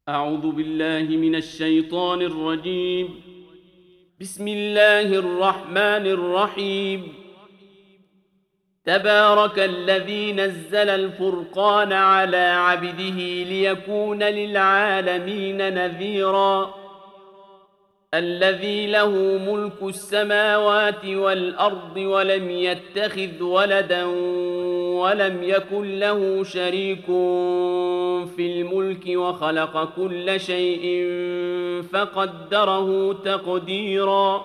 أعوذ بالله من الشيطان الرجيم. بسم الله الرحمن الرحيم. تبارك الذي نزل الفرقان على عبده ليكون للعالمين نذيرا. الذي له ملك السماوات والأرض ولم يتخذ ولدا ولم يكن له شريك في الملك وخلق كل شيء فقدره تقديرا.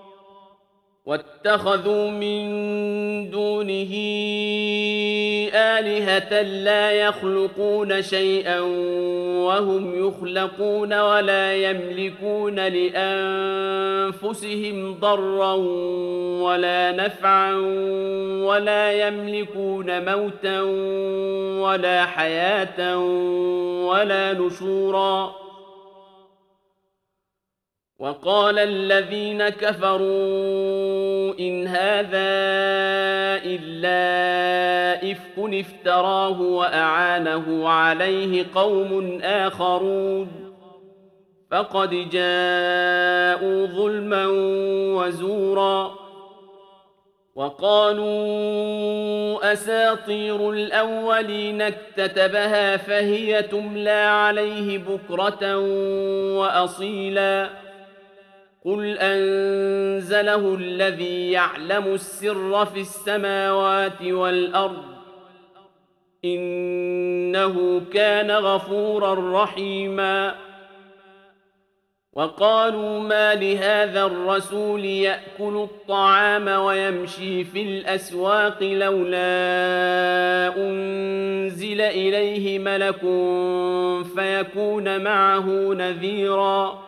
واتخذوا من دونه آلهة لا يخلقون شيئا وهم يخلقون ولا يملكون لأنفسهم ضرا ولا نفعا ولا يملكون موتا ولا حياة ولا نشورا. وقال الذين كفروا إن هذا إلا إفك افتراه وأعانه عليه قوم آخرون فقد جاءوا ظلما وزورا. وقالوا أساطير الأولين اكتتبها فهي تملى عليه بكرة وأصيلا. قل أنزله الذي يعلم السر في السماوات والأرض إنه كان غفورا رحيما. وقالوا ما لهذا الرسول يأكل الطعام ويمشي في الأسواق لولا أنزل إليه ملك فيكون معه نذيرا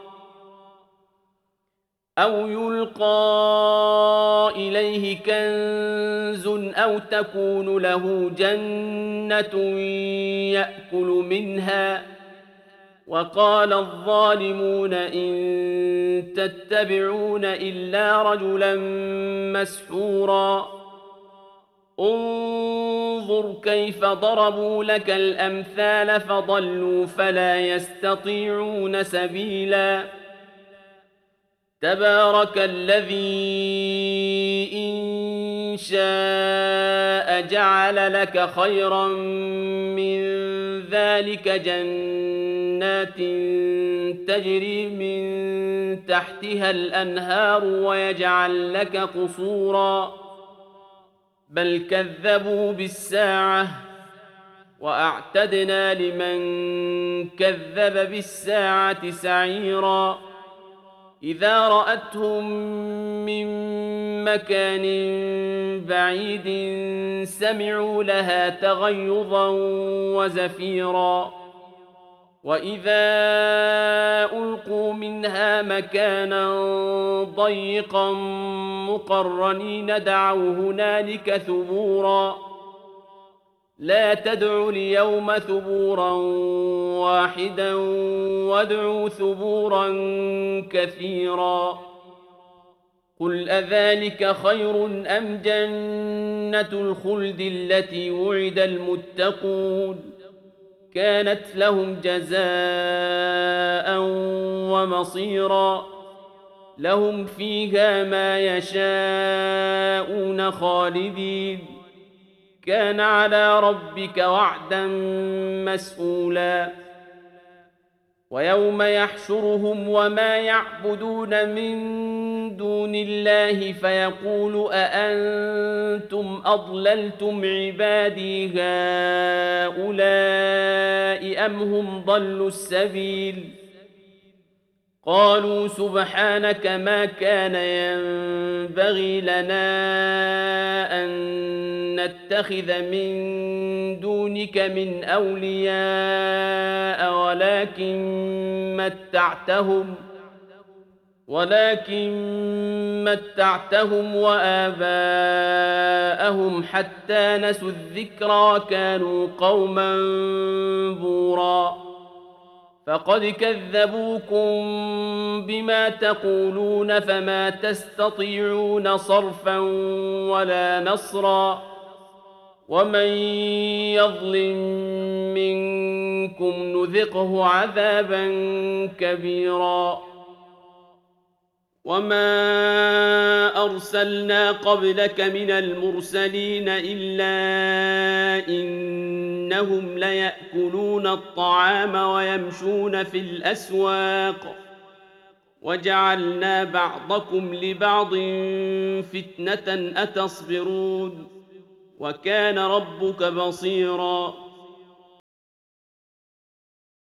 أو يلقى إليه كنز أو تكون له جنة يأكل منها. وقال الظالمون إن تتبعون إلا رجلا مسحورا. انظر كيف ضربوا لك الأمثال فضلوا فلا يستطيعون سبيلا. تبارك الذي إن شاء جعل لك خيرا من ذلك جنات تجري من تحتها الأنهار ويجعل لك قصورا بل كذبوا بالساعة وأعتدنا لمن كذب بالساعة سعيرا. إذا رأتهم من مكان بعيد سمعوا لها تغيظا وزفيرا. وإذا ألقوا منها مكانا ضيقا مقرنين دعوا هنالك ثبورا. لا تدعوا اليوم ثبورا واحدا وادعوا ثبورا كثيرا. قل أذلك خير أم جنة الخلد التي وعد المتقون كانت لهم جزاء ومصيرا. لهم فيها ما يشاءون خالدين كان على ربك وعدا مسئولا. ويوم يحشرهم وما يعبدون من دون الله فيقول أأنتم أضللتم عبادي هؤلاء أم هم ضلوا السبيل. قالوا سبحانك ما كان ينبغي لنا أن نتخذ من دونك من أولياء ولكن متعتهم وآباءهم حتى نسوا الذكرى كانوا قوما بورا. فقد كذبوكم بما تقولون فما تستطيعون صرفا ولا نصرا. ومن يظلم منكم منكم نذقه عذابا كبيرا وما أرسلنا قبلك من المرسلين إلا إنهم ليأكلون الطعام ويمشون في الأسواق وجعلنا بعضكم لبعض فتنة أتصبرون وكان ربك بصيراً